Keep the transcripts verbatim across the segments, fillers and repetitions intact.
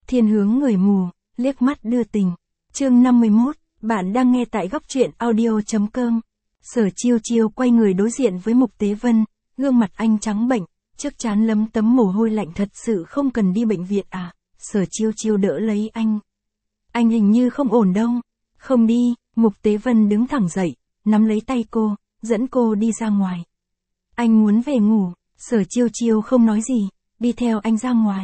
Thiên hướng người mù, liếc mắt đưa tình. Chương năm mươi mốt, bạn đang nghe tại góc truyện audio.com. Sở Chiêu Chiêu quay người đối diện với Mục Tế Vân, gương mặt anh trắng bệnh, trước trán lấm tấm mồ hôi lạnh, thật sự không cần đi bệnh viện à? Sở Chiêu Chiêu đỡ lấy anh. Anh hình như không ổn đâu. Không đi, Mục Tế Vân đứng thẳng dậy, nắm lấy tay cô, dẫn cô đi ra ngoài. Anh muốn về ngủ. Sở Chiêu Chiêu không nói gì, đi theo anh ra ngoài.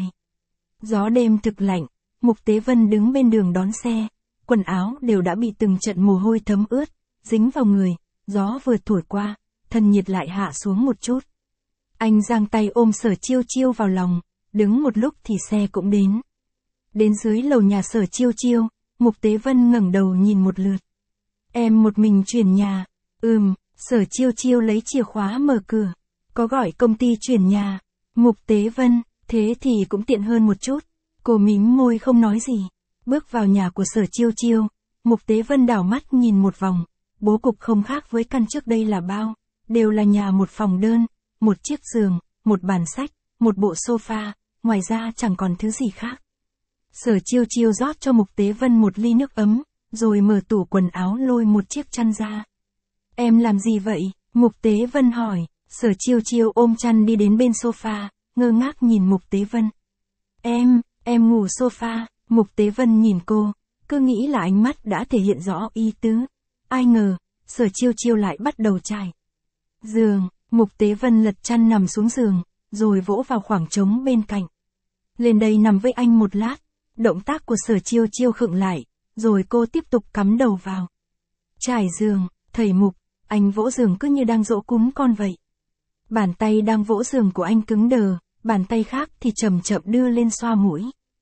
Gió đêm thực lạnh, Mục Tế Vân đứng bên đường đón xe, quần áo đều đã bị từng trận mồ hôi thấm ướt, dính vào người, gió vừa thổi qua, thân nhiệt lại hạ xuống một chút. Anh giang tay ôm Sở Chiêu Chiêu vào lòng, đứng một lúc thì xe cũng đến. Đến dưới lầu nhà Sở Chiêu Chiêu, Mục Tế Vân ngẩng đầu nhìn một lượt. Em một mình chuyển nhà. Ừm, Sở Chiêu Chiêu lấy chìa khóa mở cửa. Có gọi công ty chuyển nhà. Mục Tế Vân, thế thì cũng tiện hơn một chút. Cô mím môi không nói gì. Bước vào nhà của Sở Chiêu Chiêu, Mục Tế Vân đảo mắt nhìn một vòng. Bố cục không khác với căn trước đây là bao. Đều là nhà một phòng đơn, một chiếc giường, một bàn sách, một bộ sofa, ngoài ra chẳng còn thứ gì khác. Sở Chiêu Chiêu rót cho Mục Tế Vân một ly nước ấm, rồi mở tủ quần áo lôi một chiếc chăn ra. Em làm gì vậy? Mục Tế Vân hỏi. Sở Chiêu Chiêu ôm chăn đi đến bên sofa, ngơ ngác nhìn Mục Tế Vân. Em, em ngủ sofa. Mục Tế Vân nhìn cô, cứ nghĩ là ánh mắt đã thể hiện rõ ý tứ. Ai ngờ, Sở Chiêu Chiêu lại bắt đầu trải giường. Mục Tế Vân lật chăn nằm xuống giường, rồi vỗ vào khoảng trống bên cạnh. Lên đây nằm với anh một lát. Động tác của Sở Chiêu Chiêu khựng lại, rồi cô tiếp tục cắm đầu vào trải giường. Thầy Mục, anh vỗ giường cứ như đang dỗ cún con vậy. Bàn tay đang vỗ giường của anh cứng đờ, bàn tay khác thì chậm chậm đưa lên xoa mũi.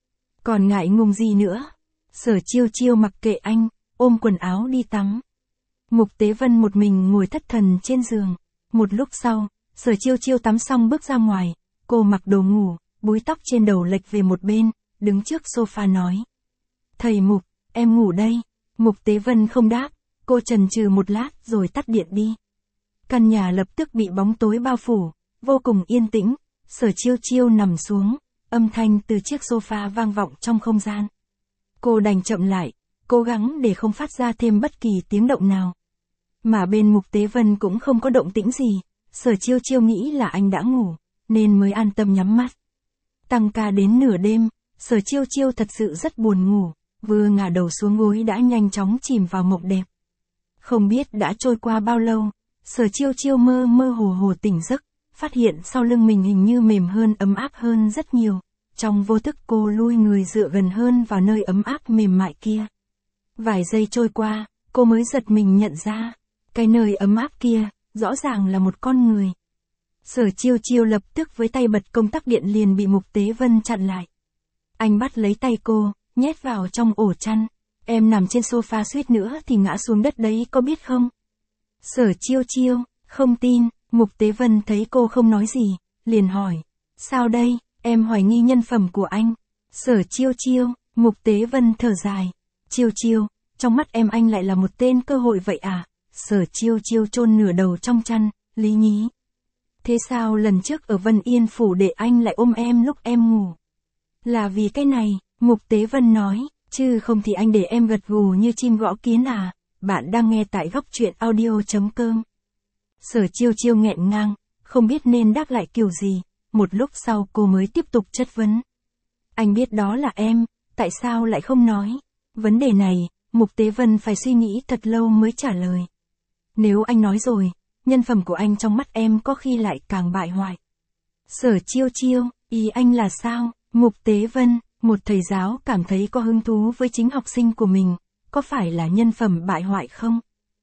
Còn ngại ngùng gì nữa? Sở Chiêu Chiêu mặc kệ anh, ôm quần áo đi tắm. Mục Tế Vân một mình ngồi thất thần trên giường. Một lúc sau, Sở Chiêu Chiêu tắm xong bước ra ngoài, cô mặc đồ ngủ, búi tóc trên đầu lệch về một bên, đứng trước sofa nói. Thầy Mục, em ngủ đây. Mục Tế Vân không đáp, cô chần chừ một lát rồi tắt điện đi. Căn nhà lập tức bị bóng tối bao phủ, vô cùng yên tĩnh. Sở Chiêu Chiêu nằm xuống, âm thanh từ chiếc sofa vang vọng trong không gian. Cô đành chậm lại, cố gắng để không phát ra thêm bất kỳ tiếng động nào. Mà bên Mục Tế Vân cũng không có động tĩnh gì, Sở Chiêu Chiêu nghĩ là anh đã ngủ, nên mới an tâm nhắm mắt. Tăng ca đến nửa đêm, Sở Chiêu Chiêu thật sự rất buồn ngủ, vừa ngả đầu xuống gối đã nhanh chóng chìm vào mộng đẹp. Không biết đã trôi qua bao lâu, Sở Chiêu Chiêu mơ mơ hồ hồ tỉnh giấc, phát hiện sau lưng mình hình như mềm hơn, ấm áp hơn rất nhiều. Trong vô thức cô lui người dựa gần hơn vào nơi ấm áp mềm mại kia. Vài giây trôi qua, cô mới giật mình nhận ra, cái nơi ấm áp kia, rõ ràng là một con người. Sở Chiêu Chiêu lập tức với tay bật công tắc điện liền bị Mục Tế Vân chặn lại. Anh bắt lấy tay cô, nhét vào trong ổ chăn. Em nằm trên sofa suýt nữa thì ngã xuống đất đấy, có biết không? Sở Chiêu Chiêu, không tin. Mục Tế Vân thấy cô không nói gì, liền hỏi. Sao đây, em hoài nghi nhân phẩm của anh. Sở Chiêu Chiêu, Mục Tế Vân thở dài. Chiêu Chiêu, trong mắt em anh lại là một tên cơ hội vậy à? Sở Chiêu Chiêu chôn nửa đầu trong chăn, lý nhí. Thế sao lần trước ở Vân Yên Phủ để anh lại ôm em lúc em ngủ? Là vì cái này, Mục Tế Vân nói, chứ không thì anh để em gật gù như chim gõ kiến à? Bạn đang nghe tại góc truyện audio.com. Sở Chiêu Chiêu nghẹn ngang, không biết nên đáp lại kiểu gì, một lúc sau cô mới tiếp tục chất vấn. Anh biết đó là em, tại sao lại không nói? Vấn đề này, Mục Tế Vân phải suy nghĩ thật lâu mới trả lời. Nếu anh nói rồi, nhân phẩm của anh trong mắt em có khi lại càng bại hoại. Sở Chiêu Chiêu, ý anh là sao? Mục Tế Vân, một thầy giáo cảm thấy có hứng thú với chính học sinh của mình, có phải là nhân phẩm bại hoại không?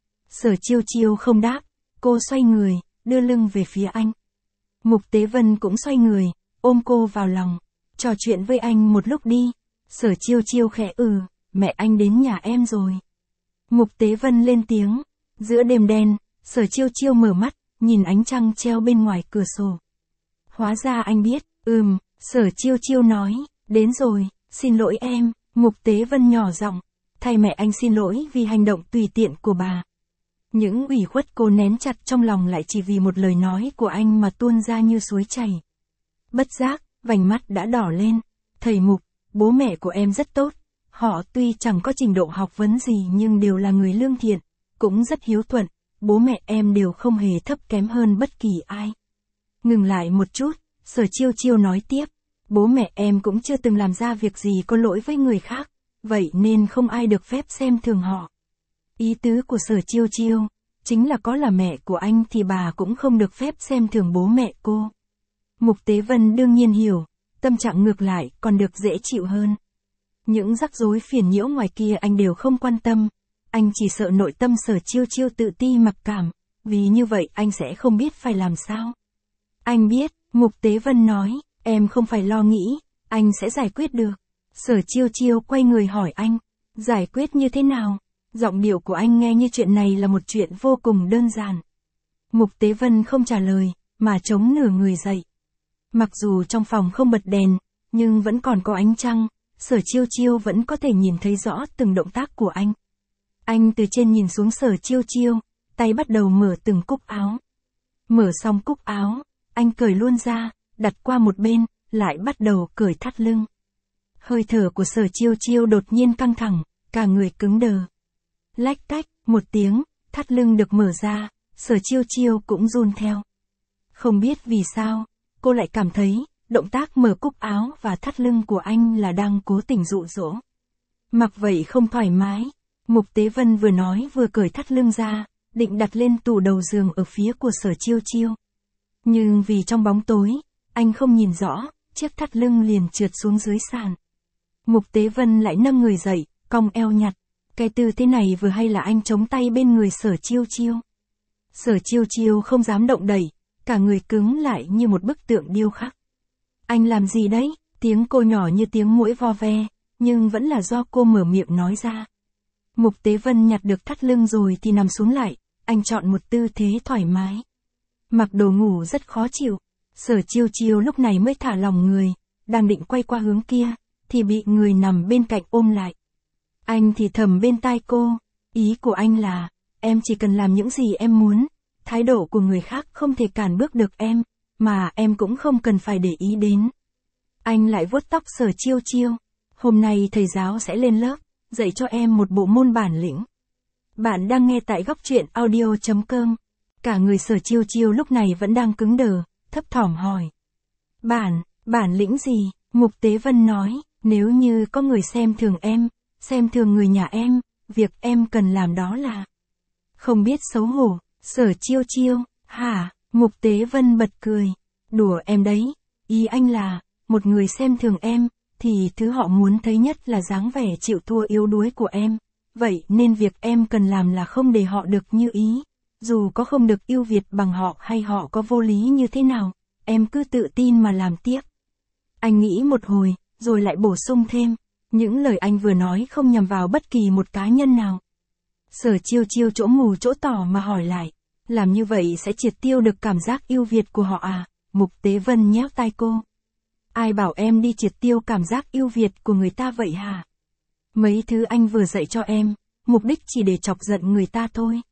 Sở Chiêu Chiêu không đáp, cô xoay người, đưa lưng về phía anh. Mục Tế Vân cũng xoay người, ôm cô vào lòng, trò chuyện với anh một lúc đi. Sở Chiêu Chiêu khẽ ừ, mẹ anh đến nhà em rồi. Mục Tế Vân lên tiếng, giữa đêm đen, Sở Chiêu Chiêu mở mắt, nhìn ánh trăng treo bên ngoài cửa sổ. Hóa ra anh biết, ừm, Sở Chiêu Chiêu nói, đến rồi, xin lỗi em. Mục Tế Vân nhỏ giọng, thay mẹ anh xin lỗi vì hành động tùy tiện của bà. Những ủy khuất cô nén chặt trong lòng lại chỉ vì một lời nói của anh mà tuôn ra như suối chảy. Bất giác, vành mắt đã đỏ lên. Thầy Mục, bố mẹ của em rất tốt. Họ tuy chẳng có trình độ học vấn gì nhưng đều là người lương thiện, cũng rất hiếu thuận, bố mẹ em đều không hề thấp kém hơn bất kỳ ai. Ngừng lại một chút, Sở Chiêu Chiêu nói tiếp, bố mẹ em cũng chưa từng làm ra việc gì có lỗi với người khác, vậy nên không ai được phép xem thường họ. Ý tứ của Sở Chiêu Chiêu, chính là có là mẹ của anh thì bà cũng không được phép xem thường bố mẹ cô. Mục Tế Vân đương nhiên hiểu, tâm trạng ngược lại còn được dễ chịu hơn. Những rắc rối phiền nhiễu ngoài kia anh đều không quan tâm, anh chỉ sợ nội tâm Sở Chiêu Chiêu tự ti mặc cảm, vì như vậy anh sẽ không biết phải làm sao. Anh biết, Mục Tế Vân nói, em không phải lo nghĩ, anh sẽ giải quyết được. Sở Chiêu Chiêu quay người hỏi anh, giải quyết như thế nào? Giọng điệu của anh nghe như chuyện này là một chuyện vô cùng đơn giản. Mục Tế Vân không trả lời, mà chống nửa người dậy. Mặc dù trong phòng không bật đèn, nhưng vẫn còn có ánh trăng, Sở Chiêu Chiêu vẫn có thể nhìn thấy rõ từng động tác của anh. Anh từ trên nhìn xuống Sở Chiêu Chiêu, tay bắt đầu mở từng cúc áo. Mở xong cúc áo, anh cởi luôn ra, đặt qua một bên, lại bắt đầu cởi thắt lưng. Hơi thở của Sở Chiêu Chiêu đột nhiên căng thẳng, cả người cứng đờ. Lách cách, một tiếng, thắt lưng được mở ra, Sở Chiêu Chiêu cũng run theo. Không biết vì sao, cô lại cảm thấy, động tác mở cúc áo và thắt lưng của anh là đang cố tình dụ dỗ. Mặc vậy không thoải mái, Mục Tế Vân vừa nói vừa cởi thắt lưng ra, định đặt lên tủ đầu giường ở phía của Sở Chiêu Chiêu. Nhưng vì trong bóng tối, anh không nhìn rõ, chiếc thắt lưng liền trượt xuống dưới sàn. Mục Tế Vân lại nâng người dậy, cong eo nhặt. Cái tư thế này vừa hay là anh chống tay bên người Sở Chiêu Chiêu. Sở Chiêu Chiêu không dám động đậy, cả người cứng lại như một bức tượng điêu khắc. Anh làm gì đấy? Tiếng cô nhỏ như tiếng muỗi vo ve, nhưng vẫn là do cô mở miệng nói ra. Mục Tế Vân nhặt được thắt lưng rồi thì nằm xuống lại, anh chọn một tư thế thoải mái. Mặc đồ ngủ rất khó chịu, Sở Chiêu Chiêu lúc này mới thả lỏng người, đang định quay qua hướng kia, thì bị người nằm bên cạnh ôm lại. Anh thì thầm bên tai cô, ý của anh là, em chỉ cần làm những gì em muốn, thái độ của người khác không thể cản bước được em, mà em cũng không cần phải để ý đến. Anh lại vuốt tóc Sở Chiêu Chiêu, hôm nay thầy giáo sẽ lên lớp, dạy cho em một bộ môn bản lĩnh. Bạn đang nghe tại góc truyện audio chấm com. Cả người Sở Chiêu Chiêu lúc này vẫn đang cứng đờ, thấp thỏm hỏi. Bản, bản lĩnh gì? Mục Tế Vân nói, nếu như có người xem thường em, xem thường người nhà em, việc em cần làm đó là... Không biết xấu hổ, Sở Chiêu Chiêu, hả? Mục Tế Vân bật cười. Đùa em đấy, ý anh là, một người xem thường em, thì thứ họ muốn thấy nhất là dáng vẻ chịu thua yếu đuối của em. Vậy nên việc em cần làm là không để họ được như ý. Dù có không được ưu việt bằng họ hay họ có vô lý như thế nào, em cứ tự tin mà làm tiếp. Anh nghĩ một hồi, rồi lại bổ sung thêm, những lời anh vừa nói không nhằm vào bất kỳ một cá nhân nào. Sở Chiêu Chiêu chỗ mù chỗ tỏ mà hỏi lại, làm như vậy sẽ triệt tiêu được cảm giác ưu việt của họ à? Mục Tế Vân nhéo tai cô. Ai bảo em đi triệt tiêu cảm giác ưu việt của người ta vậy hả? Mấy thứ anh vừa dạy cho em, mục đích chỉ để chọc giận người ta thôi.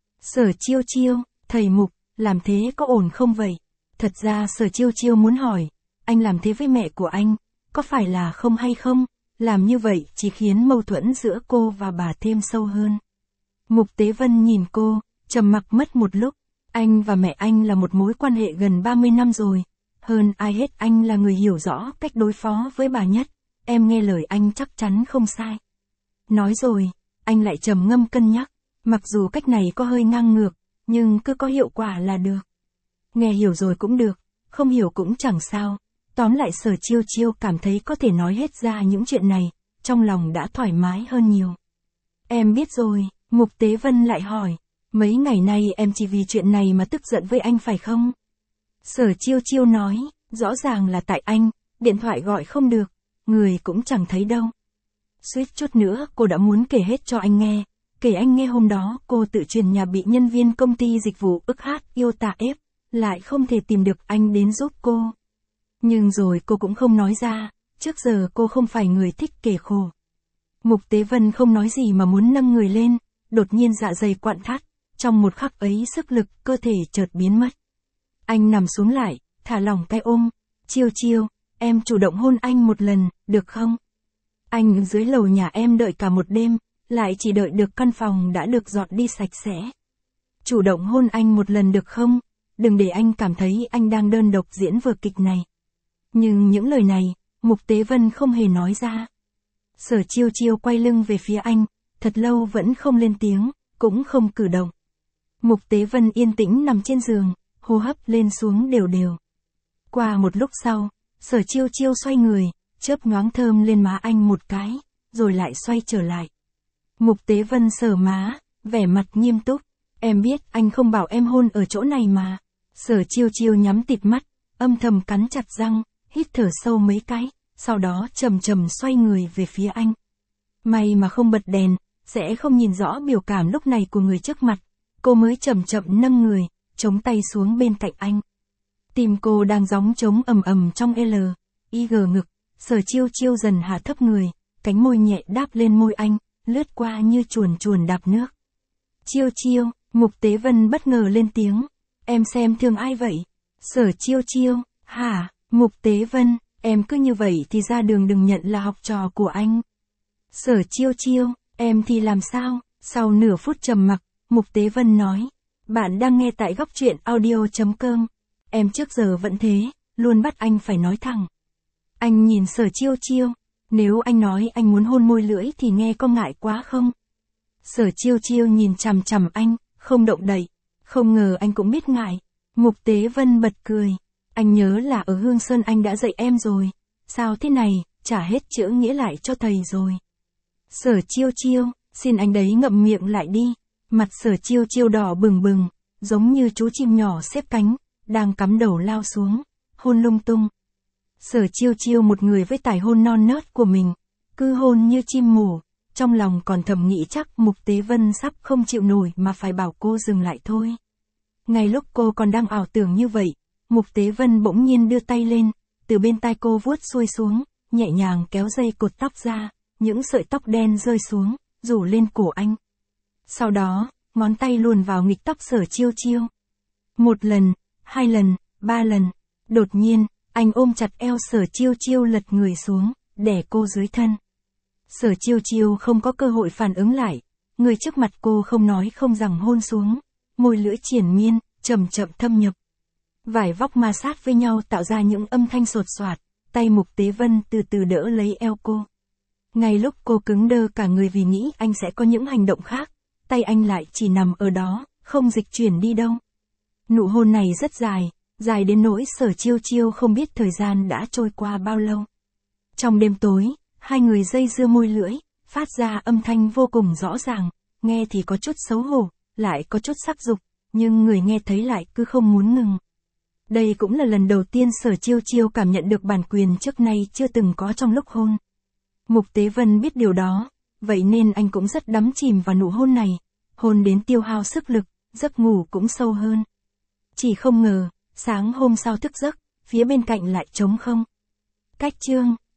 Sở Chiêu Chiêu, thầy Mục, làm thế có ổn không vậy? Thật ra Sở Chiêu Chiêu muốn hỏi, anh làm thế với mẹ của anh, có phải là không hay không? Làm như vậy chỉ khiến mâu thuẫn giữa cô và bà thêm sâu hơn. Mục Tế Vân nhìn cô, trầm mặc mất một lúc. Anh và mẹ anh là một mối quan hệ gần ba mươi năm rồi. Hơn ai hết anh là người hiểu rõ cách đối phó với bà nhất. Em nghe lời anh chắc chắn không sai. Nói rồi, anh lại trầm ngâm cân nhắc. Mặc dù cách này có hơi ngang ngược, nhưng cứ có hiệu quả là được. Nghe hiểu rồi cũng được, không hiểu cũng chẳng sao. Tóm lại Sở Chiêu Chiêu cảm thấy có thể nói hết ra những chuyện này, trong lòng đã thoải mái hơn nhiều. Em biết rồi, Mục Tế Vân lại hỏi, mấy ngày nay em chỉ vì chuyện này mà tức giận với anh phải không? Sở Chiêu Chiêu nói, rõ ràng là tại anh, điện thoại gọi không được, người cũng chẳng thấy đâu. Suýt chút nữa cô đã muốn kể hết cho anh nghe, kể anh nghe hôm đó cô tự truyền nhà bị nhân viên công ty dịch vụ ức hát yêu tà ép, lại không thể tìm được anh đến giúp cô. Nhưng rồi cô cũng không nói ra, trước giờ cô không phải người thích kể khổ. Mục Tế Vân không nói gì mà muốn nâng người lên, đột nhiên dạ dày quặn thắt, trong một khắc ấy sức lực cơ thể chợt biến mất. Anh nằm xuống lại, thả lỏng cái ôm, Chiêu Chiêu, em chủ động hôn anh một lần, được không? Anh dưới lầu nhà em đợi cả một đêm, lại chỉ đợi được căn phòng đã được dọn đi sạch sẽ. Chủ động hôn anh một lần được không? Đừng để anh cảm thấy anh đang đơn độc diễn vở kịch này. Nhưng những lời này, Mục Tế Vân không hề nói ra. Sở Chiêu Chiêu quay lưng về phía anh, thật lâu vẫn không lên tiếng, cũng không cử động. Mục Tế Vân yên tĩnh nằm trên giường, hô hấp lên xuống đều đều. Qua một lúc sau, Sở Chiêu Chiêu xoay người, chớp nhoáng thơm lên má anh một cái, rồi lại xoay trở lại. Mục Tế Vân sờ má, vẻ mặt nghiêm túc. Em biết anh không bảo em hôn ở chỗ này mà. Sở Chiêu Chiêu nhắm tịt mắt, âm thầm cắn chặt răng, hít thở sâu mấy cái, sau đó chậm chậm xoay người về phía anh. May mà không bật đèn, sẽ không nhìn rõ biểu cảm lúc này của người trước mặt. Cô mới chậm chậm nâng người, chống tay xuống bên cạnh anh. Tim cô đang gióng trống ầm ầm trong L, I G ngực. Sở Chiêu Chiêu dần hạ thấp người, cánh môi nhẹ đáp lên môi anh, lướt qua như chuồn chuồn đạp nước. Chiêu Chiêu, Mục Tế Vân bất ngờ lên tiếng. Em xem thường ai vậy? Sở Chiêu Chiêu, hả? Mục Tế Vân, em cứ như vậy thì ra đường đừng nhận là học trò của anh. Sở Chiêu Chiêu, em thì làm sao? Sau nửa phút trầm mặc, Mục Tế Vân nói. Bạn đang nghe tại góc truyện audio chấm com. Em trước giờ vẫn thế, luôn bắt anh phải nói thẳng. Anh nhìn Sở Chiêu Chiêu. Nếu anh nói anh muốn hôn môi lưỡi thì nghe có ngại quá không? Sở Chiêu Chiêu nhìn chằm chằm anh, không động đậy. Không ngờ anh cũng biết ngại. Mục Tế Vân bật cười. Anh nhớ là ở Hương Sơn anh đã dạy em rồi. Sao thế này, trả hết chữ nghĩa lại cho thầy rồi. Sở Chiêu Chiêu, xin anh đấy ngậm miệng lại đi. Mặt Sở Chiêu Chiêu đỏ bừng bừng, giống như chú chim nhỏ xếp cánh, đang cắm đầu lao xuống, hôn lung tung. Sở Chiêu Chiêu một người với tài hôn non nớt của mình, cứ hôn như chim mù, trong lòng còn thầm nghĩ chắc Mục Tế Vân sắp không chịu nổi mà phải bảo cô dừng lại thôi. Ngay lúc cô còn đang ảo tưởng như vậy, Mục Tế Vân bỗng nhiên đưa tay lên, từ bên tai cô vuốt xuôi xuống, nhẹ nhàng kéo dây cột tóc ra, những sợi tóc đen rơi xuống, rủ lên cổ anh. Sau đó, ngón tay luồn vào nghịch tóc Sở Chiêu Chiêu. Một lần, hai lần, ba lần, đột nhiên, anh ôm chặt eo Sở Chiêu Chiêu lật người xuống, đè cô dưới thân. Sở Chiêu Chiêu không có cơ hội phản ứng lại, người trước mặt cô không nói không rằng hôn xuống, môi lưỡi triền miên, chậm chậm thâm nhập. Vải vóc ma sát với nhau tạo ra những âm thanh sột soạt, tay Mục Tế Vân từ từ đỡ lấy eo cô. Ngay lúc cô cứng đơ cả người vì nghĩ anh sẽ có những hành động khác, tay anh lại chỉ nằm ở đó, không dịch chuyển đi đâu. Nụ hôn này rất dài, dài đến nỗi Sở Chiêu Chiêu không biết thời gian đã trôi qua bao lâu. Trong đêm tối, hai người dây dưa môi lưỡi, phát ra âm thanh vô cùng rõ ràng, nghe thì có chút xấu hổ, lại có chút sắc dục, nhưng người nghe thấy lại cứ không muốn ngừng. Đây cũng là lần đầu tiên Sở Chiêu Chiêu cảm nhận được bản quyền trước nay chưa từng có trong lúc hôn. Mục Tế Vân biết điều đó, vậy nên anh cũng rất đắm chìm vào nụ hôn này, hôn đến tiêu hao sức lực, giấc ngủ cũng sâu hơn. Chỉ không ngờ, sáng hôm sau thức giấc, phía bên cạnh lại trống không. Cách chương